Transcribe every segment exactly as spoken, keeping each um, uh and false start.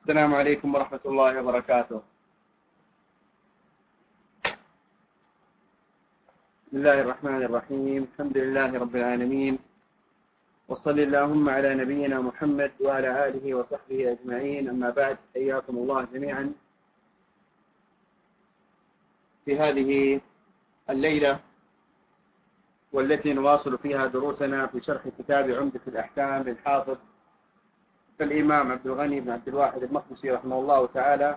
السلام عليكم ورحمة الله وبركاته. بسم الله الرحمن الرحيم. الحمد لله رب العالمين، وصل اللهم على نبينا محمد وعلى آله وصحبه أجمعين. أما بعد، حياكم الله جميعا في هذه الليلة، والتي نواصل فيها دروسنا في شرح كتاب عمدة الأحكام للحافظ الإمام عبد الغني بن عبد الواحد المقدسي رحمه الله تعالى.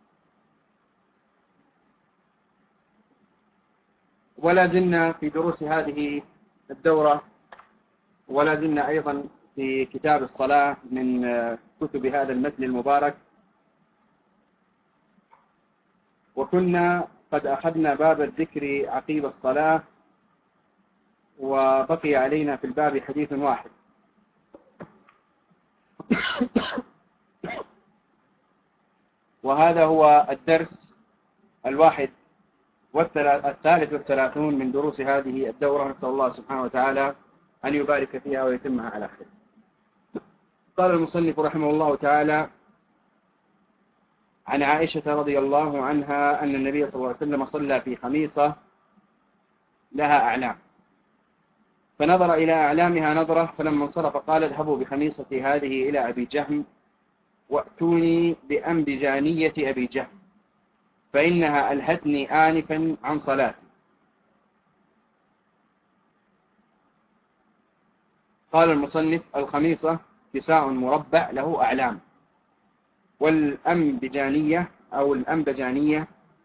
ولا زلنا في دروس هذه الدورة، ولا زلنا أيضا في كتاب الصلاة من كتب هذا المتن المبارك، وكنا قد أخذنا باب الذكر عقيب الصلاة، وبقي علينا في الباب حديث واحد. وهذا هو الدرس الواحد والثالث والثلاثون من دروس هذه الدورة. نسأل الله سبحانه وتعالى أن يبارك فيها ويتمها على خير. قال المصنف رحمه الله تعالى: عن عائشة رضي الله عنها أن النبي صلى الله عليه وسلم صلى في خميصة لها أعلام، فنظر إلى أعلامها نظرة، فلما انصرف قال: اذهبوا بخميصتي هذه إلى أبي جهم وأتوني بأنبجانية أبي جهم، فإنها ألهتني آنفا عن صلاتي. قال المصنف: الخميصة كساء مربع له أعلام، والأنبجانية أو الأنبجانية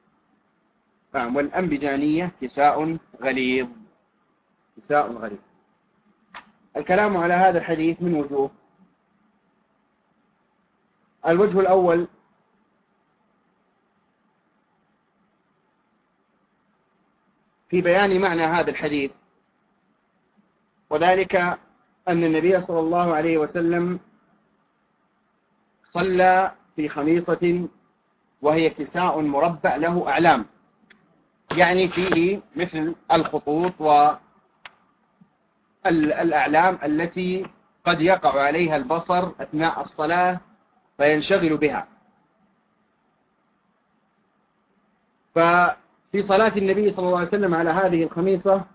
والأنبجانية كساء غليظ. كساء غليظ. الكلام على هذا الحديث من وجوه. الوجه الأول: في بيان معنى هذا الحديث، وذلك أن النبي صلى الله عليه وسلم صلى في خميصة وهي كساء مربع له أعلام، يعني فيه مثل الخطوط والأعلام التي قد يقع عليها البصر أثناء الصلاة فينشغل بها. ففي صلاة النبي صلى الله عليه وسلم على هذه الخميصة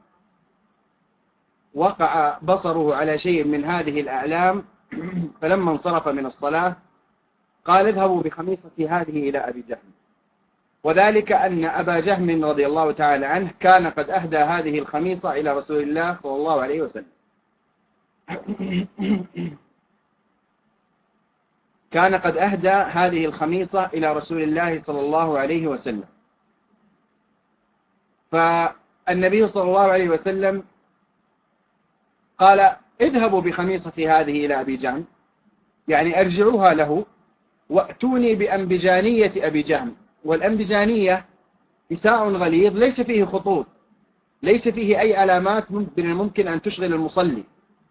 وقع بصره على شيء من هذه الأعلام، فلما انصرف من الصلاة قال: اذهبوا بخميصتي هذه إلى أبي جهم. وذلك أن أبا جهم رضي الله تعالى عنه كان قد أهدى هذه الخميصة إلى رسول الله صلى الله عليه وسلم. كان قد أهدى هذه الخميصة إلى رسول الله صلى الله عليه وسلم، فالنبي صلى الله عليه وسلم قال: اذهبوا بخميصتي هذه إلى أبي جهم، يعني أرجعوها له وأتوني بأنبجانية أبي جهم. والأنبجانية كساء غليظ ليس فيه خطوط، ليس فيه أي علامات من الممكن أن تشغل المصلي.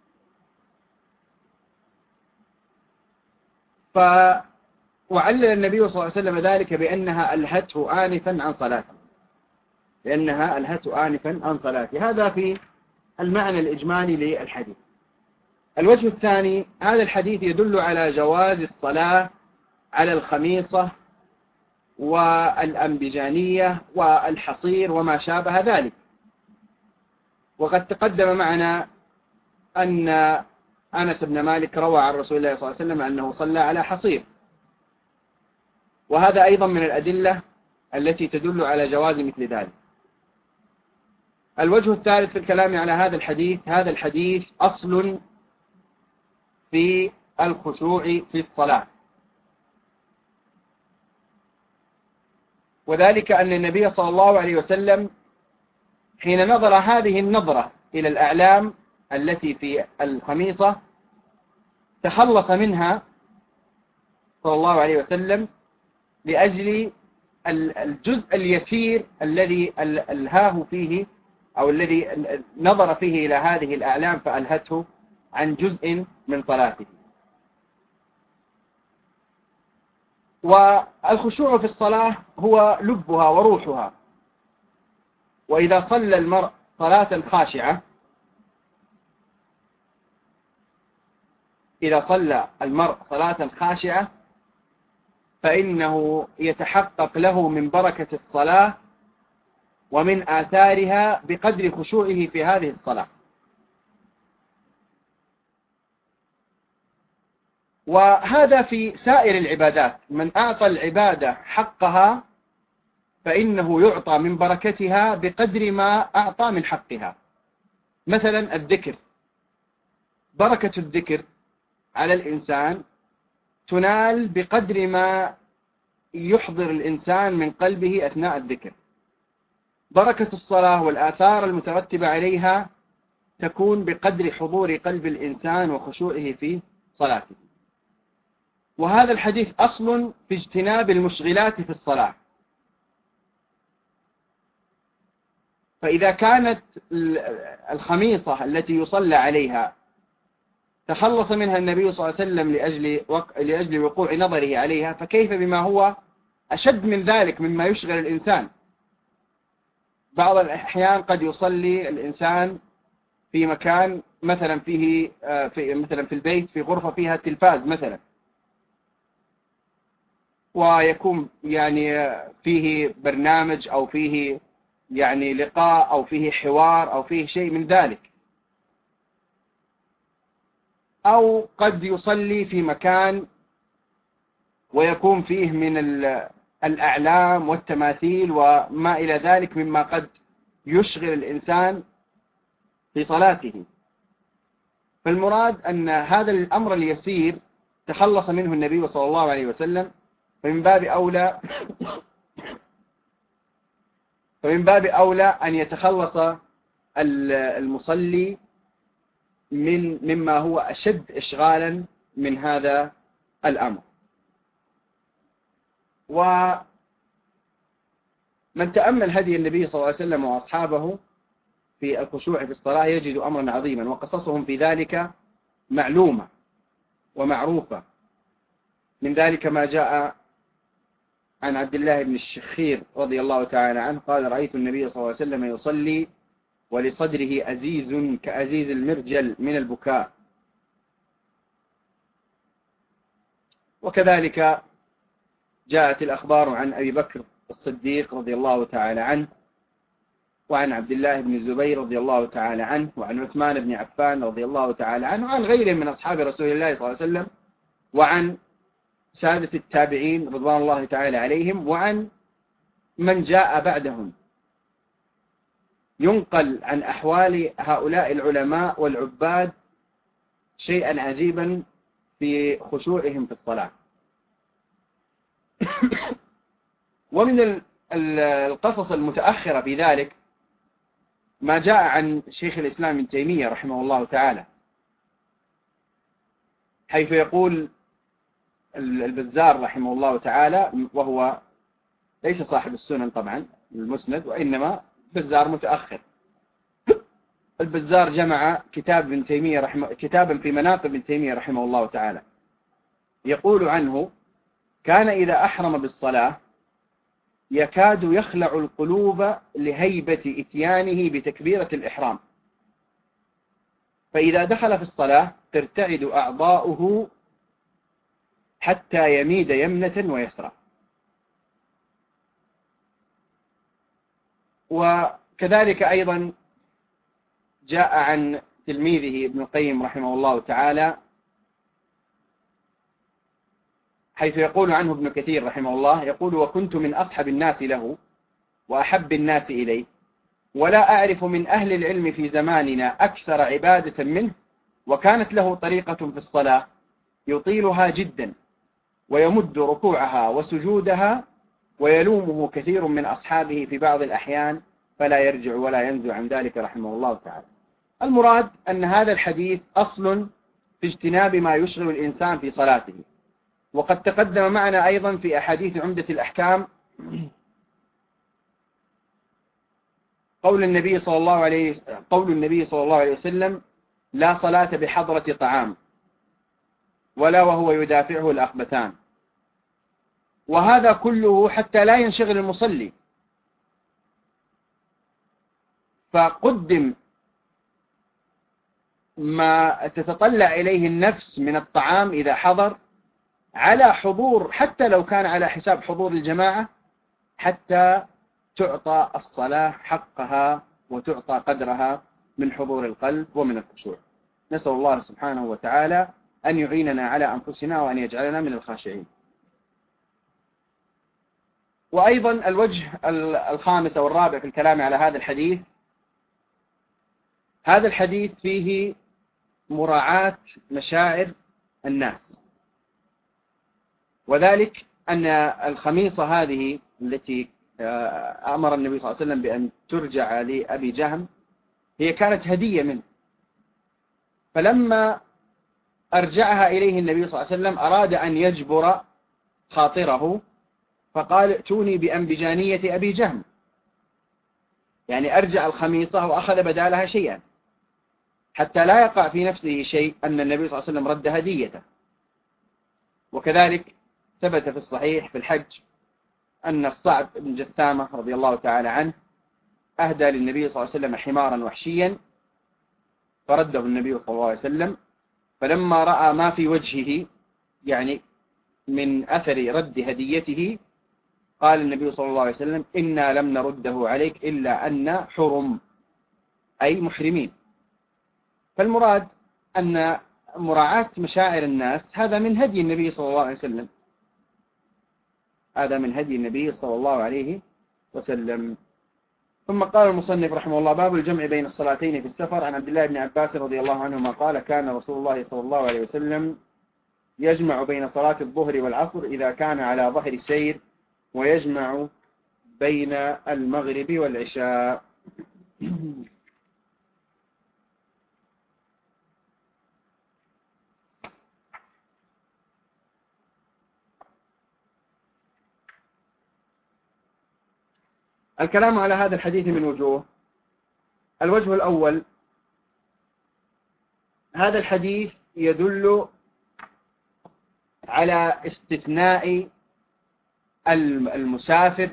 ف وعلل النبي صلى الله عليه وسلم ذلك بأنها ألهته آنفا عن صلاته، لأنها ألهته آنفا عن صلاته. هذا في المعنى الإجمالي للحديث. الوجه الثاني: هذا الحديث يدل على جواز الصلاة على الخميصة والأنبجانية والحصير وما شابه ذلك. وقد تقدم معنا أن أنس بن مالك روى عن رسول الله صلى الله عليه وسلم أنه صلى على حصير، وهذا أيضا من الأدلة التي تدل على جواز مثل ذلك. الوجه الثالث في الكلام على هذا الحديث: هذا الحديث أصل في الخشوع في الصلاة، وذلك أن النبي صلى الله عليه وسلم حين نظر هذه النظرة إلى الأعلام التي في الخميصة تخلص منها صلى الله عليه وسلم لأجل الجزء اليسير الذي ألهاه فيه، أو الذي نظر فيه إلى هذه الأعلام فألهته عن جزء من صلاته. والخشوع في الصلاة هو لبها وروحها. وإذا صلى المرء صلاة خاشعة إذا صلى المرء صلاة خاشعة فإنه يتحقق له من بركة الصلاة ومن آثارها بقدر خشوعه في هذه الصلاة. وهذا في سائر العبادات، من أعطى العبادة حقها فإنه يعطى من بركتها بقدر ما أعطى من حقها. مثلا الذكر، بركة الذكر على الإنسان تنال بقدر ما يحضر الإنسان من قلبه أثناء الذكر. بركة الصلاة والآثار المترتبة عليها تكون بقدر حضور قلب الإنسان وخشوعه في صلاته. وهذا الحديث أصل في اجتناب المشغلات في الصلاة. فإذا كانت الخميصة التي يصلى عليها تخلص منها النبي صلى الله عليه وسلم لأجل, وق... لأجل وقوع نظره عليها، فكيف بما هو أشد من ذلك مما يشغل الإنسان. بعض الأحيان قد يصلي الإنسان في مكان مثلا فيه في مثلا في البيت في غرفة فيها تلفاز مثلا، ويكون يعني فيه برنامج أو فيه يعني لقاء أو فيه حوار أو فيه شيء من ذلك، أو قد يصلي في مكان ويكون فيه من الأعلام والتماثيل وما إلى ذلك مما قد يشغل الإنسان في صلاته. فالمراد أن هذا الأمر اليسير تخلص منه النبي صلى الله عليه وسلم، فمن باب أولى فمن باب أولى أن يتخلص المصلي من مما هو أشد إشغالا من هذا الأمر. ومن تأمل هدي النبي صلى الله عليه وسلم وأصحابه في الخشوع في الصلاة يجد أمرا عظيما، وقصصهم في ذلك معلومة ومعروفة. من ذلك ما جاء عن عبد الله بن الشخير رضي الله تعالى عنه قال: رأيت النبي صلى الله عليه وسلم يصلي ولصدره أزيز كأزيز المرجل من البكاء. وكذلك جاءت الأخبار عن أبي بكر الصديق رضي الله تعالى عنه، وعن عبد الله بن الزبير رضي الله تعالى عنه، وعن عثمان بن عفان رضي الله تعالى عنه، وعن غيرهم من أصحاب رسول الله صلى الله عليه وسلم، وعن سادة التابعين رضوان الله تعالى عليهم، وعن من جاء بعدهم. ينقل عن أحوال هؤلاء العلماء والعباد شيئا عجيبا في خشوعهم في الصلاة. ومن القصص المتأخرة في ذلك ما جاء عن شيخ الإسلام ابن تيمية رحمه الله تعالى، حيث يقول البزار رحمه الله تعالى، وهو ليس صاحب السنن طبعا المسند، وإنما بزار متأخر. البزار جمع كتاب ابن تيمية رحمه كتابا في مناقب ابن تيمية رحمه الله تعالى، يقول عنه: كان إذا أحرم بالصلاة يكاد يخلع القلوب لهيبة إتيانه بتكبيرة الإحرام، فإذا دخل في الصلاة ترتعد أعضاؤه حتى يميد يمنة ويسرى. وكذلك أيضا جاء عن تلميذه ابن القيم رحمه الله تعالى، حيث يقول عنه ابن كثير رحمه الله، يقول: وكنت من أصحب الناس له وأحب الناس إليه، ولا أعرف من أهل العلم في زماننا أكثر عبادة منه، وكانت له طريقة في الصلاة يطيلها جدا ويمد ركوعها وسجودها، ويلومه كثير من أصحابه في بعض الأحيان فلا يرجع ولا ينزع عن ذلك رحمه الله تعالى. المراد أن هذا الحديث أصل في اجتناب ما يشغل الإنسان في صلاته. وقد تقدم معنا أيضا في أحاديث عمدة الأحكام قول النبي صلى الله عليه قول النبي صلى الله عليه وسلم: لا صلاة بحضرة طعام ولا وهو يدافعه الأخبثان. وهذا كله حتى لا ينشغل المصلي، فقدم ما تتطلع إليه النفس من الطعام إذا حضر على حضور، حتى لو كان على حساب حضور الجماعة، حتى تعطى الصلاة حقها وتعطى قدرها من حضور القلب ومن الخشوع. نسأل الله سبحانه وتعالى أن يعيننا على أنفسنا وأن يجعلنا من الخاشعين. وأيضا الوجه الخامس أو الرابع في الكلام على هذا الحديث، هذا الحديث فيه مراعاة مشاعر الناس، وذلك أن الخميصة هذه التي أمر النبي صلى الله عليه وسلم بأن ترجع لأبي جهم هي كانت هدية منه، فلما أرجعها إليه النبي صلى الله عليه وسلم أراد أن يجبر خاطره، فقال ائتوني بأنبجانية أبي جهم، يعني أرجع الخميصة وأخذ بدالها شيئا، حتى لا يقع في نفسه شيء أن النبي صلى الله عليه وسلم رد هديته. وكذلك ثبت في الصحيح في الحج أن الصعب بن جثامة رضي الله تعالى عنه أهدى للنبي صلى الله عليه وسلم حمارا وحشيا، فرده النبي صلى الله عليه وسلم، فلما رأى ما في وجهه يعني من أثر رد هديته قال النبي صلى الله عليه وسلم إنا لم نرده عليك إلا أن حرم، أي محرمين. فالمراد أن مراعاة مشاعر الناس هذا من هدي النبي صلى الله عليه وسلم، هذا من هدي النبي صلى الله عليه وسلم. ثم قال المصنف رحمه الله: باب الجمع بين الصلاتين في السفر. عن عبد الله بن عباس رضي الله عنهما قال: كان رسول الله صلى الله عليه وسلم يجمع بين صلاة الظهر والعصر إذا كان على ظهر سير، ويجمع بين المغرب والعشاء. الكلام على هذا الحديث من وجوه. الوجه الأول: هذا الحديث يدل على استثناء المسافر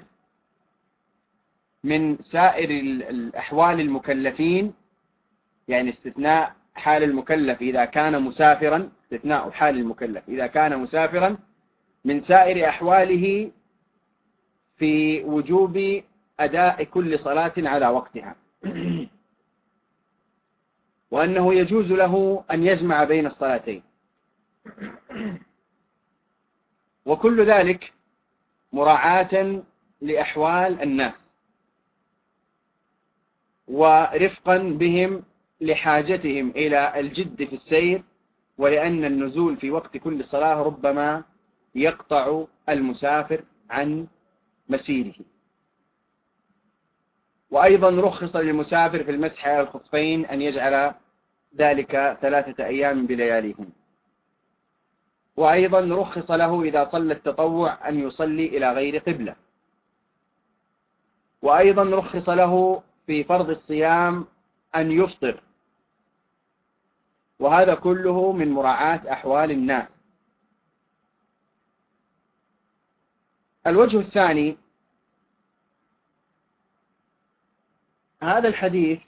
من سائر الأحوال المكلفين، يعني استثناء حال المكلف إذا كان مسافرا، استثناء حال المكلف إذا كان مسافرا من سائر أحواله في وجوب أداء كل صلاة على وقتها، وأنه يجوز له أن يجمع بين الصلاتين، وكل ذلك مراعاة لأحوال الناس ورفقا بهم لحاجتهم إلى الجد في السير، ولأن النزول في وقت كل صلاة ربما يقطع المسافر عن مسيره. وأيضا رخص للمسافر في المسح على الخفين أن يجعل ذلك ثلاثة أيام بلياليهم. وأيضا رخص له إذا صلى التطوع أن يصلي إلى غير قبلة. وأيضا رخص له في فرض الصيام أن يفطر، وهذا كله من مراعاة أحوال الناس. الوجه الثاني: هذا الحديث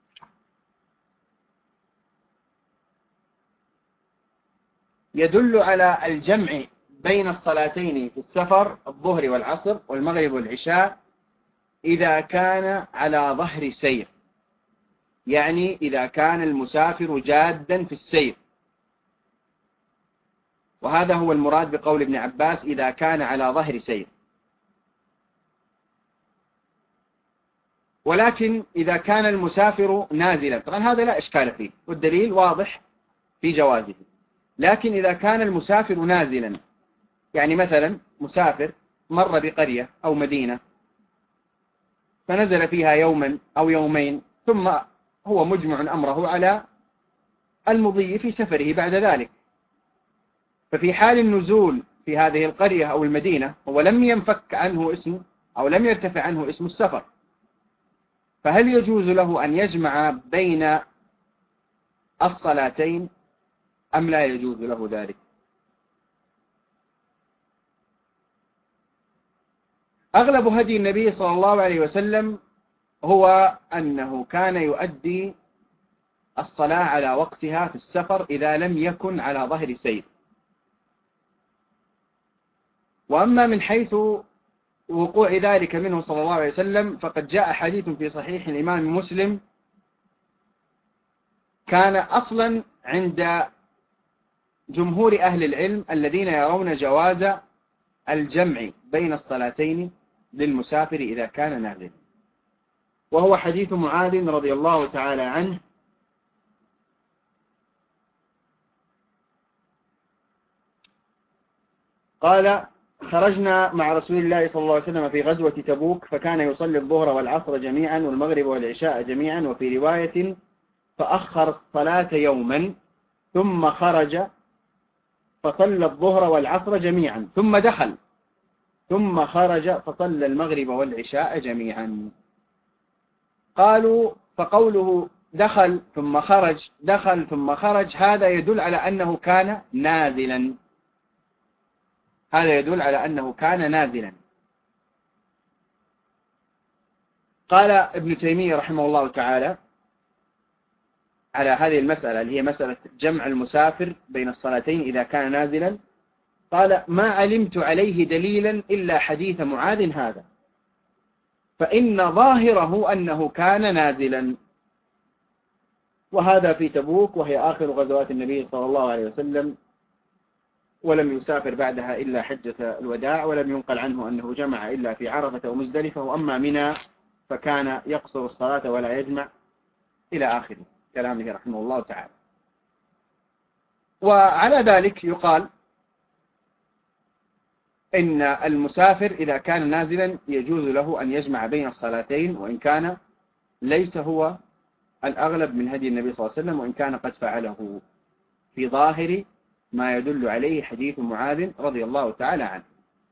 يدل على الجمع بين الصلاتين في السفر، الظهر والعصر والمغرب والعشاء، إذا كان على ظهر سير، يعني إذا كان المسافر جادا في السير، وهذا هو المراد بقول ابن عباس إذا كان على ظهر سير. ولكن إذا كان المسافر نازلا، طبعا هذا لا إشكال فيه والدليل واضح في جوازه، لكن إذا كان المسافر نازلا، يعني مثلا مسافر مر بقرية أو مدينة فنزل فيها يوما أو يومين، ثم هو مجمع أمره على المضي في سفره بعد ذلك، ففي حال النزول في هذه القرية أو المدينة هو لم ينفك عنه اسم أو لم يرتفع عنه اسم السفر، فهل يجوز له أن يجمع بين الصلاتين أم لا يجوز له ذلك؟ أغلب هدي النبي صلى الله عليه وسلم هو أنه كان يؤدي الصلاة على وقتها في السفر إذا لم يكن على ظهر سير، وأما من حيث وقوع ذلك منه صلى الله عليه وسلم فقد جاء حديث في صحيح الإمام مسلم كان أصلا عند جمهور أهل العلم الذين يرون جواز الجمع بين الصلاتين للمسافر إذا كان نازلا، وهو حديث معاذ رضي الله تعالى عنه قال: خرجنا مع رسول الله صلى الله عليه وسلم في غزوة تبوك، فكان يصلي الظهر والعصر جميعا والمغرب والعشاء جميعا، وفي رواية فأخر الصلاة يوما ثم خرج فصلى الظهر والعصر جميعا ثم دخل ثم خرج فصلى المغرب والعشاء جميعا. قالوا: فقوله دخل ثم خرج دخل ثم خرج هذا يدل على أنه كان نازلا، هذا يدل على أنه كان نازلا. قال ابن تيمية رحمه الله تعالى على هذه المسألة اللي هي مسألة جمع المسافر بين الصلاتين إذا كان نازلا، قال: ما علمت عليه دليلا إلا حديث معاذ هذا، فإن ظاهره أنه كان نازلا، وهذا في تبوك وهي آخر غزوات النبي صلى الله عليه وسلم، ولم يسافر بعدها إلا حجة الوداع، ولم ينقل عنه أنه جمع إلا في عرفة ومزدلفة، وأما منى فكان يقصر الصلاة ولا يجمع إلى آخر كلامه رحمه الله تعالى. وعلى ذلك يقال إن المسافر إذا كان نازلا يجوز له أن يجمع بين الصلاتين، وإن كان ليس هو الأغلب من هدي النبي صلى الله عليه وسلم، وإن كان قد فعله في ظاهر ما يدل عليه حديث معاذ رضي الله تعالى عنه.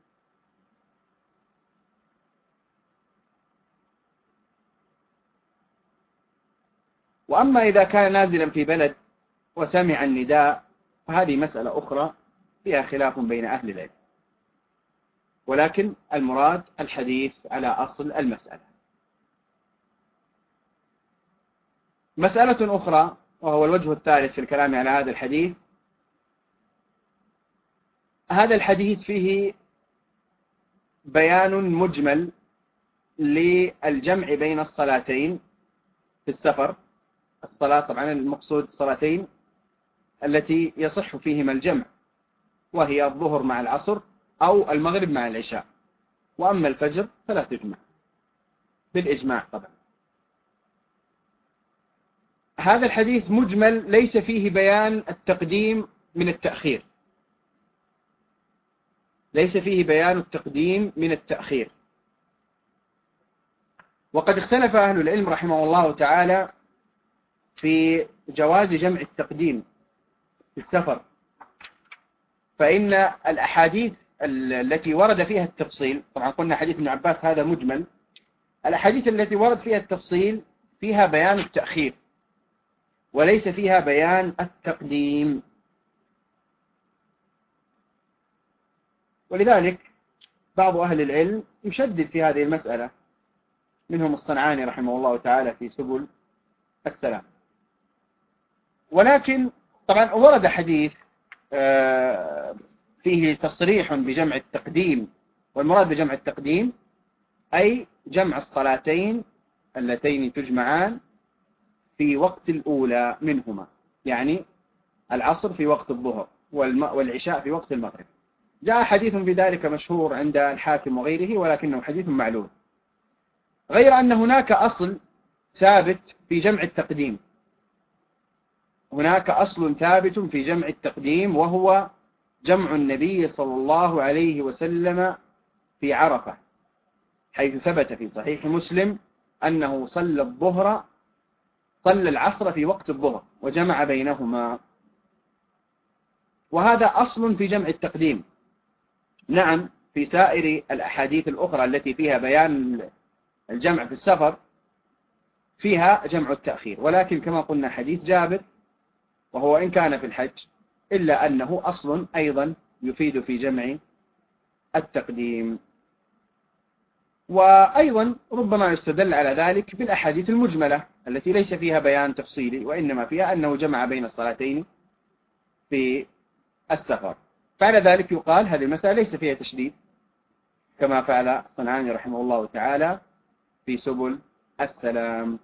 وأما إذا كان نازلا في بلد وسمع النداء فهذه مسألة أخرى فيها خلاف بين أهل العلم، ولكن المراد الحديث على أصل المسألة. مسألة أخرى وهو الوجه الثالث في الكلام على هذا الحديث، هذا الحديث فيه بيان مجمل للجمع بين الصلاتين في السفر. الصلاة طبعا المقصود صلاتين التي يصح فيهما الجمع، وهي الظهر مع العصر أو المغرب مع العشاء، وأما الفجر فلا تجمع بالإجماع طبعا. هذا الحديث مجمل ليس فيه بيان التقديم من التأخير، ليس فيه بيان التقديم من التأخير. وقد اختلف أهل العلم رحمه الله تعالى في جواز جمع التقديم في السفر، فإن الأحاديث التي ورد فيها التفصيل، طبعا قلنا حديث ابن عباس هذا مجمل، الأحاديث التي ورد فيها التفصيل فيها بيان التأخير وليس فيها بيان التقديم. ولذلك بعض أهل العلم يشدد في هذه المسألة، منهم الصنعاني رحمه الله تعالى في سبل السلام. ولكن طبعا ورد حديث فيه تصريح بجمع التقديم، والمراد بجمع التقديم أي جمع الصلاتين اللتين تجمعان في وقت الأولى منهما، يعني العصر في وقت الظهر والعشاء في وقت المغرب. جاء حديث بذلك مشهور عند الحاكم وغيره، ولكنه حديث معلول، غير أن هناك أصل ثابت في جمع التقديم، هناك أصل ثابت في جمع التقديم، وهو جمع النبي صلى الله عليه وسلم في عرفة، حيث ثبت في صحيح مسلم أنه صلى الظهر صلى العصر في وقت الظهر وجمع بينهما، وهذا أصل في جمع التقديم. نعم في سائر الأحاديث الأخرى التي فيها بيان الجمع في السفر فيها جمع التأخير، ولكن كما قلنا حديث جابر وهو إن كان في الحج إلا أنه أصل أيضا يفيد في جمع التقديم. وأيضا ربما يستدل على ذلك بالأحاديث المجملة التي ليس فيها بيان تفصيلي، وإنما فيها أنه جمع بين الصلاتين في السفر. فعلى ذلك يقال هذه المسألة ليس فيها تشديد، كما فعل الصنعاني رحمه الله تعالى في سبل السلام.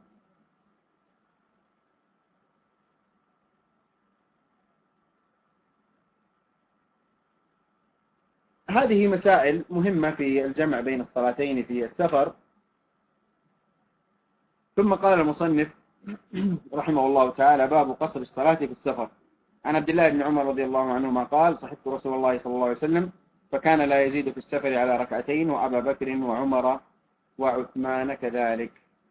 هذه مسائل مهمة في الجمع بين الصلاتين في السفر. ثم قال المصنف رحمه الله تعالى: باب قصر الصلاة في السفر. عن عبد الله بن عمر رضي الله عنهما قال: صحبت رسول الله صلى الله عليه وسلم فكان لا يزيد في السفر على ركعتين، وأبا بكر وعمر وعثمان كذلك.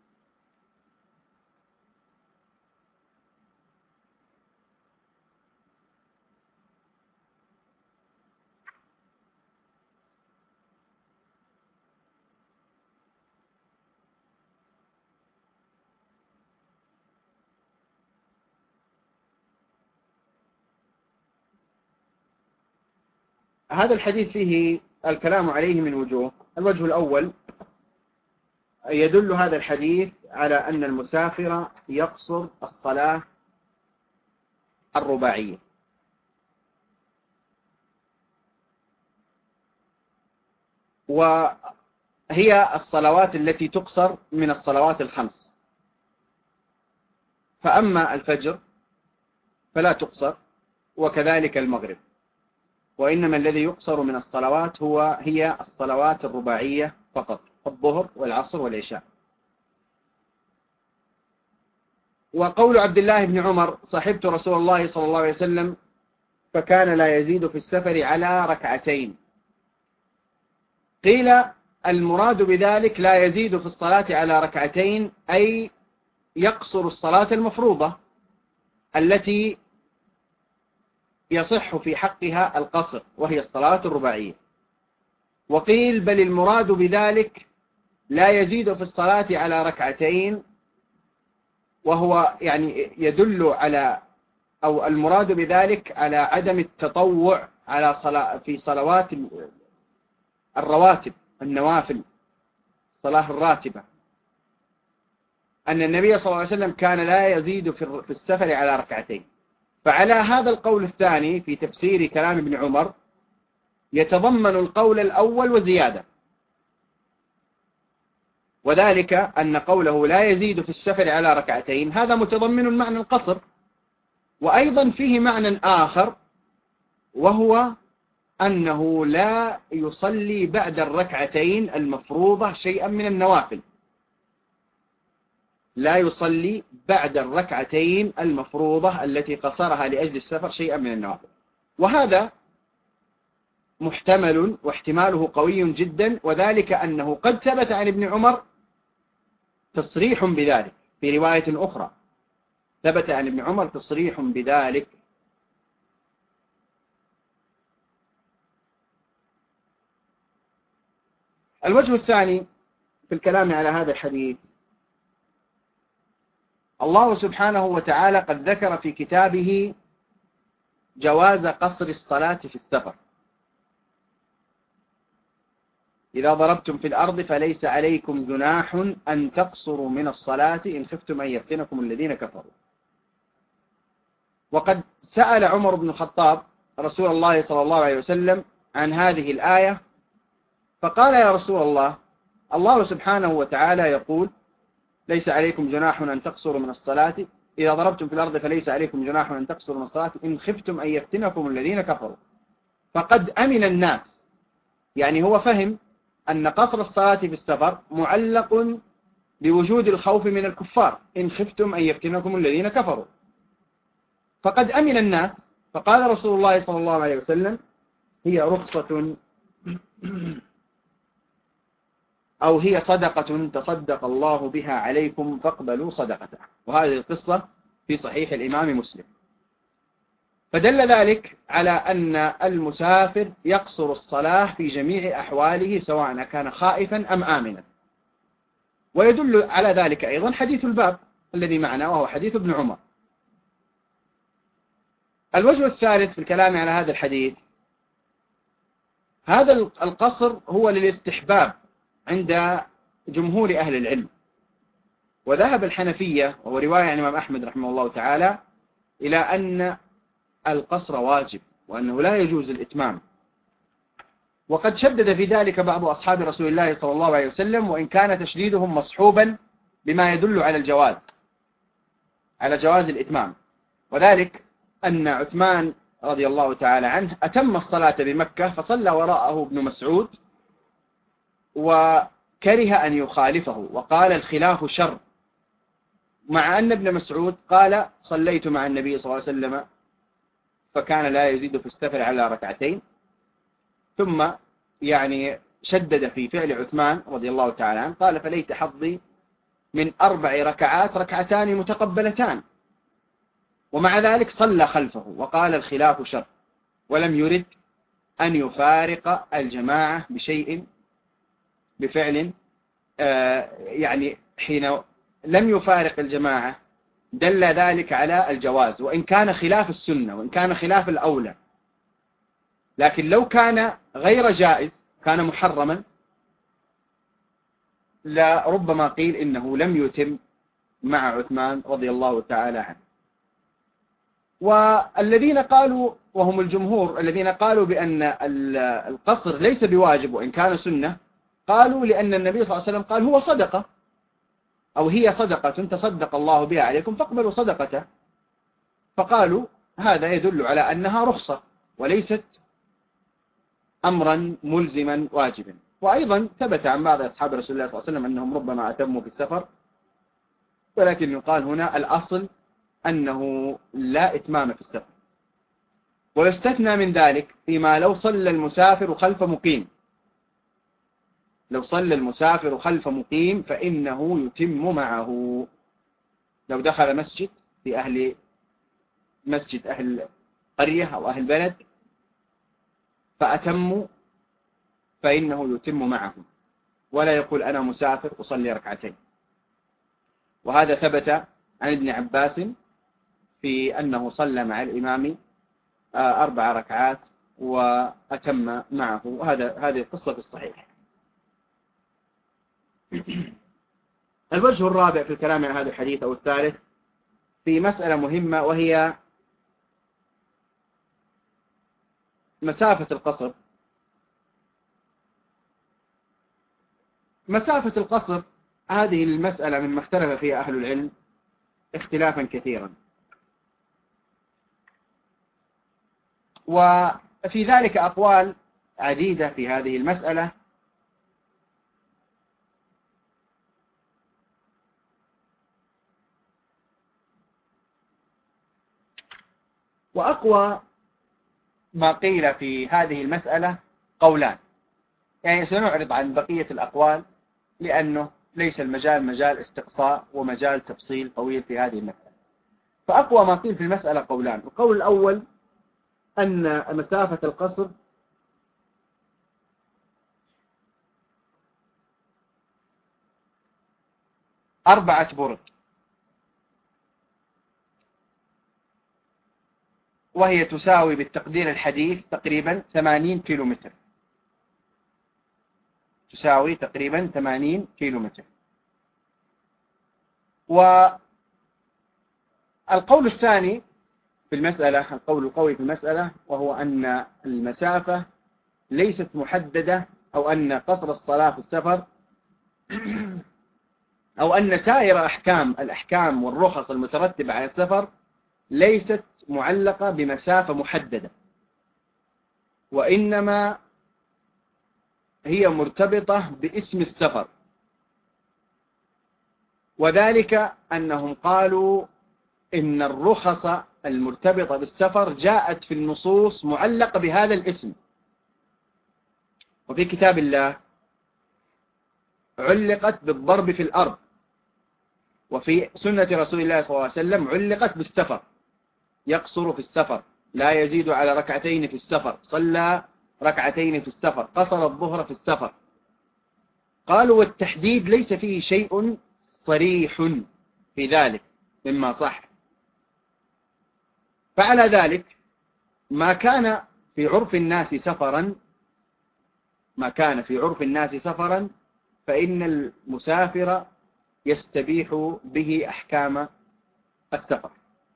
هذا الحديث فيه الكلام عليه من وجوه. الوجه الأول: يدل هذا الحديث على أن المسافر يقصر الصلاة الرباعية، وهي الصلوات التي تقصر من الصلوات الخمس. فأما الفجر فلا تقصر، وكذلك المغرب، وإنما الذي يقصر من الصلوات هو هي الصلوات الرباعية فقط: الظهر والعصر والعشاء. وقول عبد الله بن عمر: صحبت رسول الله صلى الله عليه وسلم فكان لا يزيد في السفر على ركعتين، قيل المراد بذلك لا يزيد في الصلاة على ركعتين، أي يقصر الصلاة المفروضة التي يصح في حقها القصر، وهي الصلاة الرباعية. وقيل بل المراد بذلك لا يزيد في الصلاة على ركعتين، وهو يعني يدل على، أو المراد بذلك على عدم التطوع على صلاة في صلوات الرواتب النوافل، الصلاة الراتبة، أن النبي صلى الله عليه وسلم كان لا يزيد في السفر على ركعتين. فعلى هذا القول الثاني في تفسير كلام ابن عمر يتضمن القول الأول وزيادة، وذلك أن قوله لا يزيد في السفر على ركعتين هذا متضمن معنى القصر، وأيضا فيه معنى آخر، وهو أنه لا يصلي بعد الركعتين المفروضة شيئا من النوافل، لا يصلي بعد الركعتين المفروضة التي قصرها لأجل السفر شيئا من النوافل. وهذا محتمل واحتماله قوي جدا، وذلك أنه قد ثبت عن ابن عمر تصريح بذلك في رواية أخرى، ثبت عن ابن عمر تصريح بذلك. الوجه الثاني في الكلام على هذا الحديث: الله سبحانه وتعالى قد ذكر في كتابه جواز قصر الصلاة في السفر: إذا ضربتم في الأرض فليس عليكم جناح أن تقصروا من الصلاة إن خفتم أن يفتنكم الذين كفروا. وقد سأل عمر بن الخطاب رسول الله صلى الله عليه وسلم عن هذه الآية، فقال: يا رسول الله، الله سبحانه وتعالى يقول: ليس عليكم جناح أن تقصروا من الصلاة، إذا ضربتم في الأرض فليس عليكم جناح أن تقصروا من الصلاة إن خفتم أن يفتنكم الذين كفروا. فقد أمن الناس، يعني هو فهم أن قصر الصلاة في السفر معلق بوجود الخوف من الكفار، إن خفتم أن يفتنكم الذين كفروا. فقد أمن الناس، فقال رسول الله صلى الله عليه وسلم: هي رخصة أو هي صدقة تصدق الله بها عليكم فاقبلوا صدقته. وهذه القصة في صحيح الإمام مسلم. فدل ذلك على أن المسافر يقصر الصلاة في جميع أحواله سواء كان خائفا أم آمنا. ويدل على ذلك أيضا حديث الباب الذي معنا، وهو حديث ابن عمر. الوجه الثالث في الكلام على هذا الحديث: هذا القصر هو للاستحباب عند جمهور أهل العلم، وذهب الحنفية وهو رواية عن الإمام أحمد رحمه الله تعالى إلى أن القصر واجب، وأنه لا يجوز الإتمام. وقد شدد في ذلك بعض أصحاب رسول الله صلى الله عليه وسلم، وإن كان تشديدهم مصحوبا بما يدل على الجواز على جواز الإتمام، وذلك أن عثمان رضي الله تعالى عنه أتم الصلاة بمكة فصلى وراءه ابن مسعود وكره أن يخالفه وقال الخلاف شر، مع أن ابن مسعود قال صليت مع النبي صلى الله عليه وسلم فكان لا يزيد في السفر على ركعتين. ثم يعني شدد في فعل عثمان رضي الله تعالى عنه قال فليت حظي من أربع ركعات ركعتان متقبلتان، ومع ذلك صلى خلفه وقال الخلاف شر، ولم يرد أن يفارق الجماعة بشيء بفعل آه يعني حين لم يفارق الجماعة دل ذلك على الجواز، وإن كان خلاف السنة وإن كان خلاف الأولى، لكن لو كان غير جائز كان محرما لربما قيل إنه لم يتم مع عثمان رضي الله تعالى عنه. والذين قالوا وهم الجمهور الذين قالوا بأن القصر ليس بواجب وإن كان سنة، قالوا لأن النبي صلى الله عليه وسلم قال هو صدقة أو هي صدقة تصدق الله بها عليكم فاقبلوا صدقته، فقالوا هذا يدل على أنها رخصة وليست أمرا ملزما واجبا. وأيضا ثبت عن بعض أصحاب رسول الله صلى الله عليه وسلم أنهم ربما أتموا في السفر، ولكن يقال هنا الأصل أنه لا إتمام في السفر. ويستثنى من ذلك فيما لو صلى المسافر خلف مقيم، لو صلى المسافر خلف مقيم فإنه يتم معه. لو دخل مسجد في أهل مسجد أهل قرية أو أهل بلد فأتموا فإنه يتم معهم، ولا يقول أنا مسافر أصلي ركعتين. وهذا ثبت عن ابن عباس في أنه صلى مع الإمام أربع ركعات وأتم معه، وهذا هذه القصة في الصحيح. الوجه الرابع في الكلام عن هذا الحديث أو الثالث في مسألة مهمة، وهي مسافة القصر. مسافة القصر هذه المسألة مما اختلف فيها أهل العلم اختلافا كثيرا، وفي ذلك أقوال عديدة في هذه المسألة. وأقوى ما قيل في هذه المسألة قولان، يعني سنعرض عن بقية الأقوال لأنه ليس المجال مجال استقصاء ومجال تفصيل طويل في هذه المسألة. فأقوى ما قيل في المسألة قولان. القول الأول أن مسافة القصر أربعة برد، وهي تساوي بالتقدير الحديث تقريبا ثمانين كيلومتر، تساوي تقريبا ثمانين كيلومتر. والقول الثاني في المسألة، القول القوي في المسألة، وهو أن المسافة ليست محددة، أو أن قصر الصلاة في السفر أو أن سائر أحكام الأحكام والرخص المترتبة على السفر ليست معلقة بمسافة محددة، وإنما هي مرتبطة باسم السفر. وذلك أنهم قالوا إن الرخص المرتبطة بالسفر جاءت في النصوص معلقة بهذا الاسم، وفي كتاب الله علقت بالضرب في الأرض، وفي سنة رسول الله صلى الله عليه وسلم علقت بالسفر، يقصر في السفر، لا يزيد على ركعتين في السفر، صلى ركعتين في السفر، قصر الظهر في السفر. قالوا والتحديد ليس فيه شيء صريح في ذلك مما صح. فعلى ذلك ما كان في عرف الناس سفرا ما كان في عرف الناس سفرا فإن المسافر يستبيح به أحكام السفر،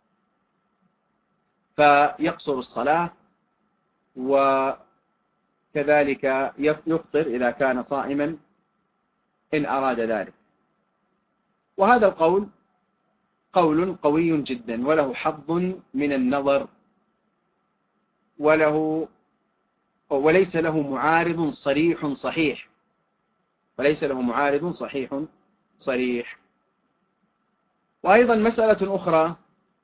فيقصر الصلاة ويتم كذلك يفطر إذا كان صائما إن أراد ذلك. وهذا القول قول قوي جدا وله حظ من النظر، وله وليس له معارض صريح صحيح وليس له معارض صحيح صريح. وأيضا مسألة أخرى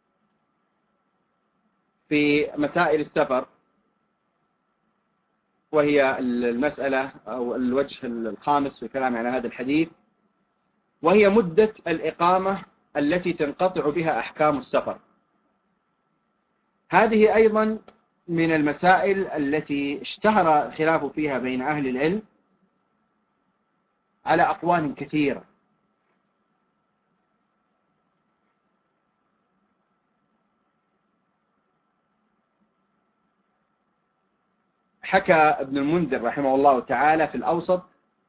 في مسائل السفر، وهي المسألة أو الوجه الخامس في الكلام على هذا الحديث، وهي مدة الإقامة التي تنقطع بها أحكام السفر. هذه أيضا من المسائل التي اشتهر الخلاف فيها بين أهل العلم على أقوال كثيرة. حكى ابن المنذر رحمه الله تعالى في الأوسط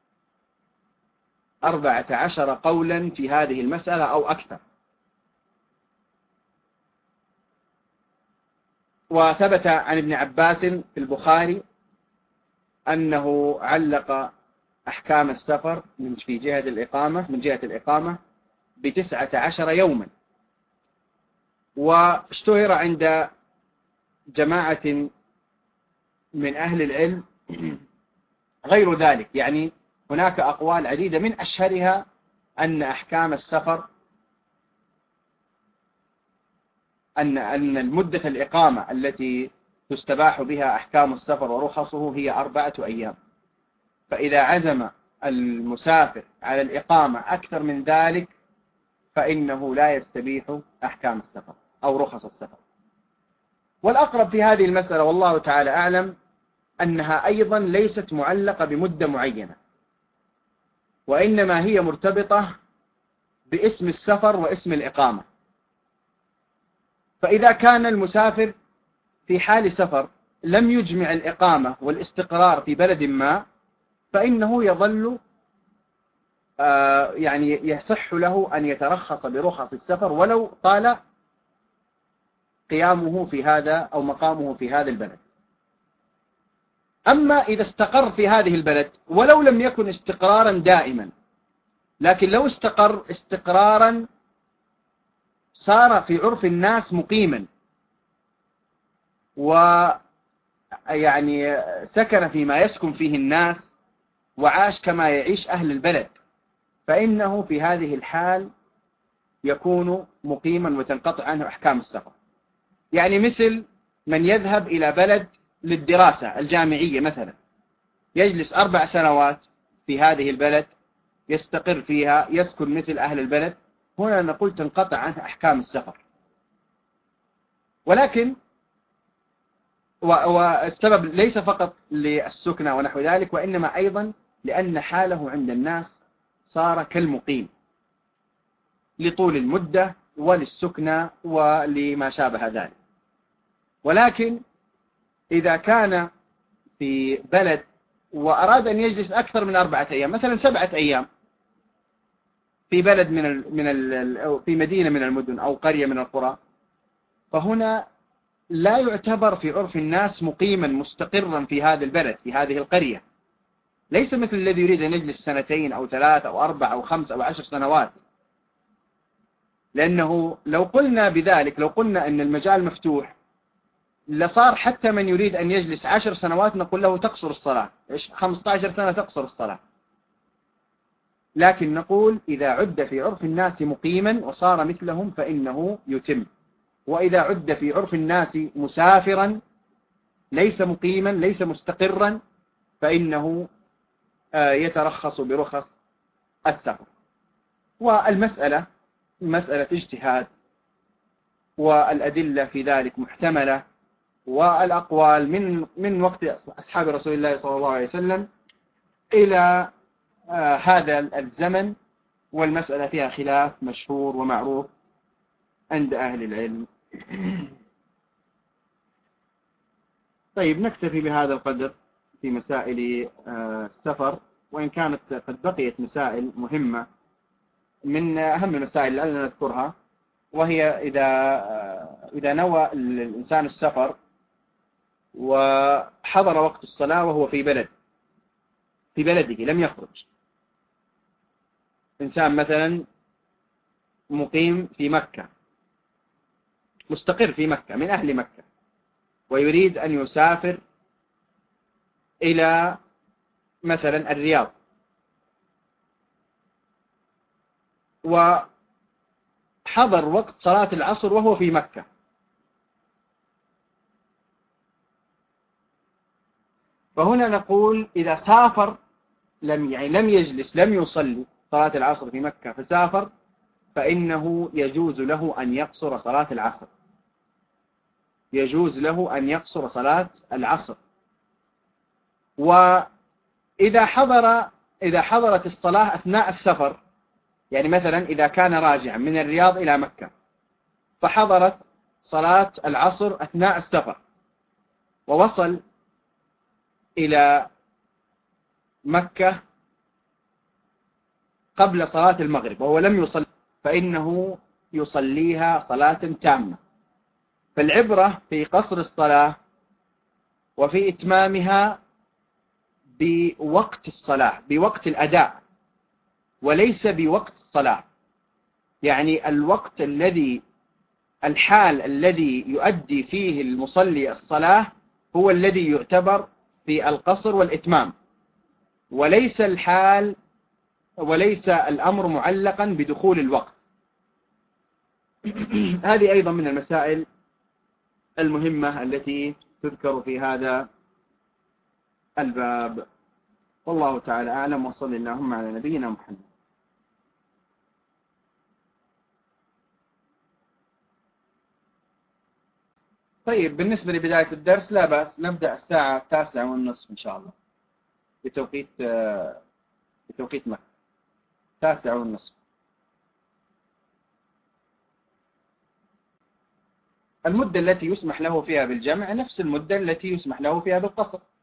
أربعة عشر قولا في هذه المسألة أو أكثر. وثبت عن ابن عباس في البخاري أنه علق أحكام السفر من في جهة الإقامة من جهة الإقامة بتسعة عشر يوما. واشتهر عند جماعة من أهل العلم غير ذلك، يعني هناك أقوال عديدة من أشهرها أن أحكام السفر أن أن المدة الإقامة التي تستباح بها أحكام السفر ورخصه هي أربعة أيام. فإذا عزم المسافر على الإقامة أكثر من ذلك فإنه لا يستبيح أحكام السفر أو رخص السفر. والأقرب في هذه المسألة والله تعالى أعلم أنها أيضا ليست معلقة بمدة معينة، وإنما هي مرتبطة باسم السفر واسم الإقامة. فإذا كان المسافر في حال سفر لم يجمع الإقامة والاستقرار في بلد ما، فإنه يظل آه يعني يصح له أن يترخص برخص السفر ولو طال قيامه في هذا أو مقامه في هذا البلد. أما إذا استقر في هذه البلد ولو لم يكن استقرارا دائما، لكن لو استقر استقرارا صار في عرف الناس مقيما ويعني سكن فيما يسكن فيه الناس وعاش كما يعيش أهل البلد، فإنه في هذه الحال يكون مقيما وتنقطع عنه أحكام السفر. يعني مثل من يذهب إلى بلد للدراسة الجامعية مثلا، يجلس أربع سنوات في هذه البلد يستقر فيها يسكن مثل أهل البلد، هنا نقول تنقطع عنه أحكام السفر. ولكن والسبب ليس فقط للسكنة ونحو ذلك، وإنما أيضا لأن حاله عند الناس صار كالمقيم لطول المدة وللسكنة ولما شابه ذلك. ولكن إذا كان في بلد وأراد أن يجلس أكثر من أربعة أيام، مثلا سبعة أيام في بلد من ال من ال أو في مدينة من المدن أو قرية من القرى، فهنا لا يعتبر في عرف الناس مقيما مستقرا في هذا البلد في هذه القرية، ليس مثل الذي يريد أن يجلس سنتين أو ثلاث أو أربع أو خمس أو عشر سنوات. لأنه لو قلنا بذلك، لو قلنا أن المجال مفتوح، لصار حتى من يريد أن يجلس عشر سنوات نقول له تقصر الصلاة، خمسة عشر سنة تقصر الصلاة. لكن نقول إذا عد في عرف الناس مقيما وصار مثلهم فإنه يتم. وإذا عد في عرف الناس مسافرا ليس مقيما ليس مستقرا فإنه يترخص برخص السفر. والمسألة مسألة اجتهاد، والأدلة في ذلك محتملة، والأقوال من من وقت أصحاب رسول الله صلى الله عليه وسلم إلى آه هذا الزمن، والمسألة فيها خلاف مشهور ومعروف عند أهل العلم. طيب نكتفي بهذا القدر في مسائل آه السفر، وإن كانت قد بقيت مسائل مهمة من أهم المسائل التي نذكرها، وهي إذا آه إذا نوى الإنسان السفر وحضر وقت الصلاة وهو في بلد في بلده لم يخرج، إنسان مثلا مقيم في مكة، مستقر في مكة من أهل مكة، ويريد أن يسافر إلى مثلا الرياض، وحضر وقت صلاة العصر وهو في مكة، فهنا نقول إذا سافر لم يعني لم يجلس لم يصلي صلاة العصر في مكة فسافر، فإنه يجوز له أن يقصر صلاة العصر، يجوز له أن يقصر صلاة العصر. وإذا حضر إذا حضرت الصلاة أثناء السفر، يعني مثلا إذا كان راجعا من الرياض إلى مكة فحضرت صلاة العصر أثناء السفر ووصل إلى مكة قبل صلاة المغرب وهو لم يصلي، فإنه يصليها صلاة تامة. فالعبرة في قصر الصلاة وفي إتمامها بوقت الصلاة، بوقت الأداء، وليس بوقت الصلاة. يعني الوقت الذي الحال الذي يؤدي فيه المصلي الصلاة هو الذي يعتبر في القصر والإتمام، وليس الحال وليس الأمر معلقا بدخول الوقت. هذه أيضا من المسائل المهمة التي تذكر في هذا الباب. والله تعالى أعلم، وصلى اللهم على نبينا محمد. طيب، بالنسبة لبداية الدرس لا بأس، نبدأ الساعة التاسعة والنصف إن شاء الله بتوقيت بتوقيت مكة، التاسعة والنصف. المدة التي يسمح له فيها بالجمع نفس المدة التي يسمح له فيها بالقصر.